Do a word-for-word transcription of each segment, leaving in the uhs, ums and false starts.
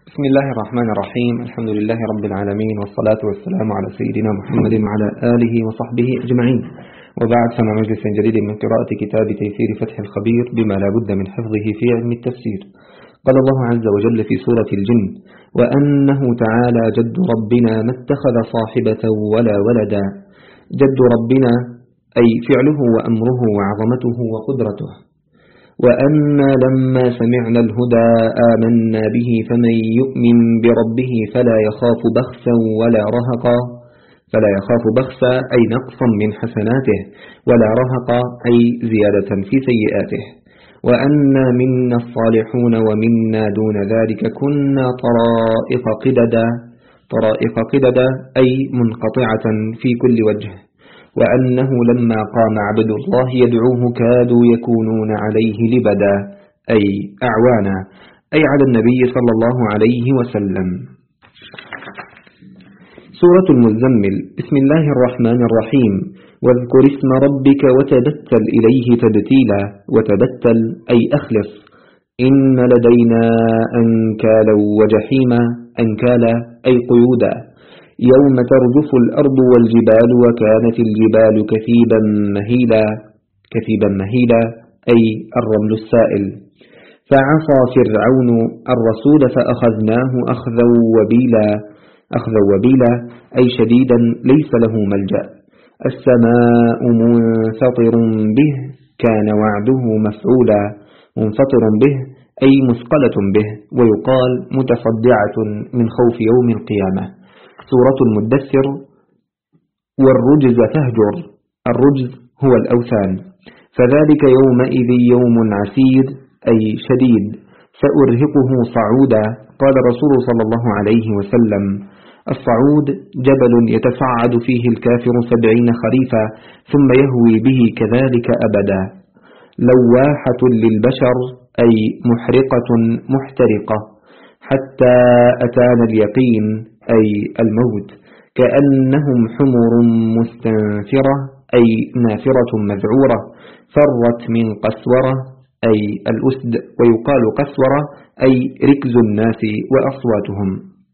بسم الله الرحمن الرحيم. الحمد لله رب العالمين، والصلاة والسلام على سيدنا محمد وعلى آله وصحبه أجمعين، وبعد، فمع مجلس جديد من قراءة كتاب تيسير فتح الخبير بما لا بد من حفظه في علم التفسير. قال الله عز وجل في سورة الجن: وأنه تعالى جد ربنا ما اتخذ صاحبة ولا ولدا. جد ربنا أي فعله وأمره وعظمته وقدرته. وأنا لما سمعنا الهدى آمنا به فمن يؤمن بربه فلا يخاف بخسا ولا رهقا. فلا يخاف بخسا أي نقصا من حسناته، ولا رهقا أي زيادة في سيئاته. وأنا منا الصالحون ومنا دون ذلك كنا طرائق قددا. طرائق قددا أي منقطعة في كل وجه. وأنه لما قام عبد الله يدعوه كادوا يكونون عليه لبدا أي أعوانا، أي على النبي صلى الله عليه وسلم. سورة المزمل. بسم الله الرحمن الرحيم. واذكر اسم ربك وتبتل إليه تبتيلا. وتبتل أي أخلص. إن لدينا أنكالا وجحيما. أنكالا أي قيودا. يوم ترجف الأرض والجبال وكانت الجبال كثيبا مهيلا. كثيبا مهيلا أي الرمل السائل. فعصى فرعون الرسول فأخذناه أخذا وبيلا. أخذا وبيلا أي شديدا ليس له ملجأ. السماء منفطر به كان وعده مفعولا. منفطر به أي مثقلة به، ويقال متصدعة من خوف يوم القيامة. سورة المدثر. والرجز فاهجر. الرجز هو الأوثان. فذلك يومئذ يوم عسير أي شديد. سأرهقه صعودا. قال رسول صلى الله عليه وسلم: الصعود جبل يتصعد فيه الكافر سبعين خريفا ثم يهوي به كذلك أبدا. لواحة للبشر أي محرقة محترقة. حتى أتانا اليقين أي الموت. كأنهم حمر مستنفرة أي نافرة مذعورة. فرت من قسورة أي الأسد، ويقال قسورة أي ركز الناس وأصواتهم.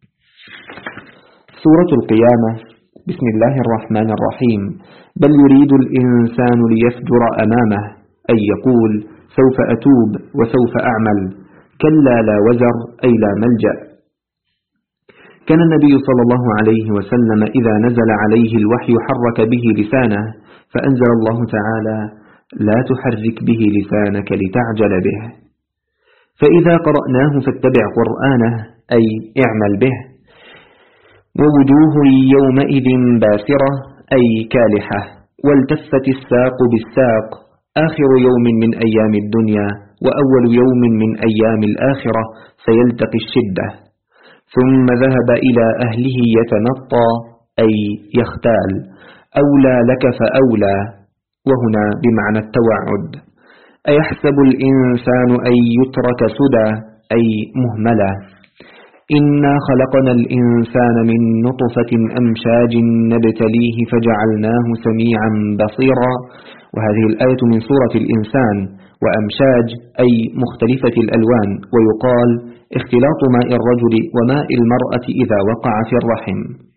سورة القيامة. بسم الله الرحمن الرحيم. بل يريد الإنسان ليفجر أمامه أي يقول سوف أتوب وسوف أعمل. كلا لا وزر أي لا ملجأ. كان النبي صلى الله عليه وسلم إذا نزل عليه الوحي حرك به لسانه، فأنزل الله تعالى: لا تحرك به لسانك لتعجل به. فإذا قرأناه فاتبع قرآنه أي اعمل به. ووجوه يومئذ باسرة أي كالحة. والتفت الساق بالساق. آخر يوم من أيام الدنيا وأول يوم من أيام الآخرة سيلتقي الشدة. ثم ذهب إلى أهله يتمطى أي يختال. أولى لك فأولى، وهنا بمعنى التوعد. أيحسب الإنسان أن يترك سدى أي مهملا. إنا خلقنا الإنسان من نطفة أمشاج نبتليه فجعلناه سميعا بصيرا. وهذه الآية من سورة الإنسان. وأمشاج أي مختلفة الألوان، ويقال اختلاط ماء الرجل وماء المرأة إذا وقع في الرحم.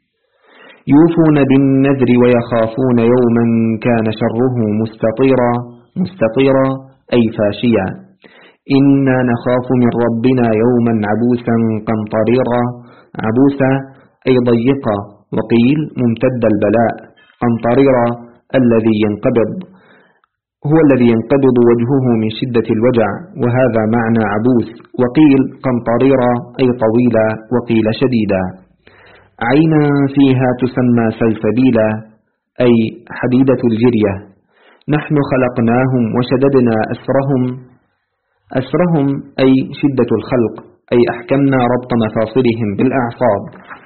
يوفون بالنذر ويخافون يوما كان شره مستطيرا. مستطيرا أي فاشيا. إنا نخاف من ربنا يوما عبوسا قمطريرا. عبوسا أي ضيقا، وقيل ممتد البلاء. قمطريرا الذي ينقبض، هو الذي ينقبض وجهه من شدة الوجع، وهذا معنى عبوس. وقيل قمطريرا أي طويلا، وقيل شديدا. عينا فيها تسمى سلسبيلا أي حديدة الجرية. نحن خلقناهم وشددنا أسرهم. أسرهم أي شدة الخلق، أي أحكمنا ربط مفاصلهم بالأعصاب.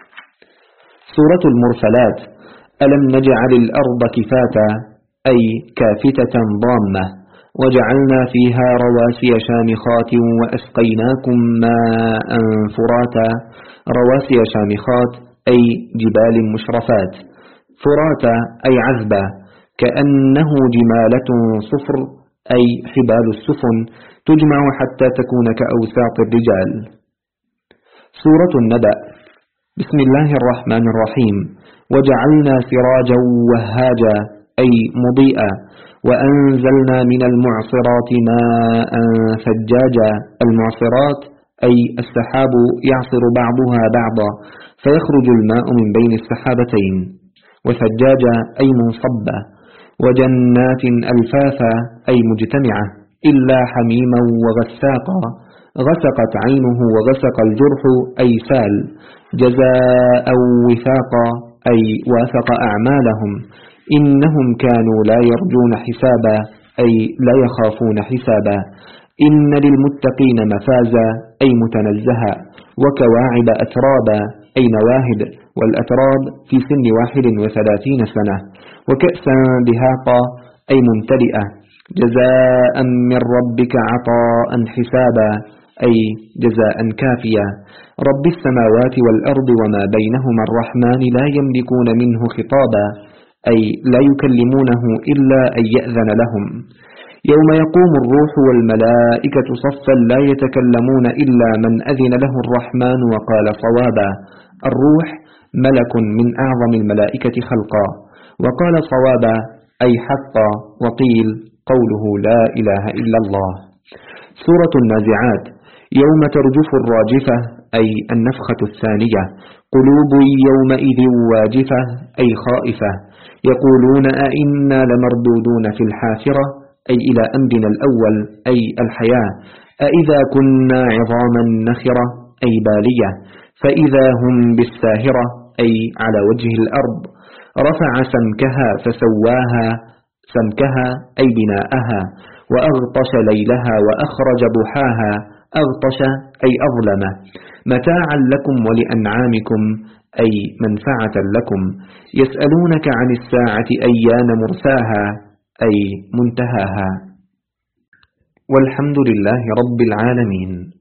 سورة المرسلات. ألم نجعل الأرض كفاتا أي كافتة ضامة. وجعلنا فيها رواسي شامخات وأسقيناكم ماء فراتا. رواسي شامخات أي جبال مشرفات. فراتا أي عذبة. كأنه جمالة صفر أي حبال السفن تجمع حتى تكون كأوساط الرجال. سورة النبأ. بسم الله الرحمن الرحيم. وجعلنا سراجا وهاجا أي مضيئا، وأنزلنا من المعصرات ماء ثجاجا. المعصرات أي السحاب يعصر بعضها بعضا فيخرج الماء من بين السحابتين، وثجاجا أي منصبا. وجنات ألفافا أي مجتمعة، إلا حميما وغساقا، غسقت عينه وغسق الجرح أي سال. جزاء وفاقا أي وافق أعمالهم، إنهم كانوا لا يرجون حسابا أي لا يخافون حسابا. إن للمتقين مفازا أي متنزها، وكواعب أترابا أي نواهد، والأتراب في سن واحد وثلاثين سنة. وكأسا دهاقا أي ممتلئة. جزاء من ربك عطاء حسابا أي جزاء كافيا. رب السماوات والأرض وما بينهما الرحمن لا يملكون منه خطابا أي لا يكلمونه إلا أن يأذن لهم. يوم يقوم الروح والملائكة صفا لا يتكلمون إلا من أذن له الرحمن وقال صوابا. الروح ملك من أعظم الملائكة خلقا، وقال صوابا أي حقا، وقيل قوله لا إله إلا الله. سورة النازعات. يوم ترجف الراجفة أي النفخة الثانية. قلوب يومئذ واجفة أي خائفة. يقولون أئنا لمردودون في الحافرة أي إلى أمرنا الأول أي الحياة. أئذا كنا عظاما نخرة أي بالية. فإذا هم بالساهرة أي على وجه الأرض. رفع سمكها فسواها، سمكها أي بناءها. وأغطش ليلها وأخرج ضحاها. أغطش أي أظلم. متاعا لكم ولأنعامكم أي منفعة لكم. يسألونك عن الساعة أيان مرساها أي منتهاها. والحمد لله رب العالمين.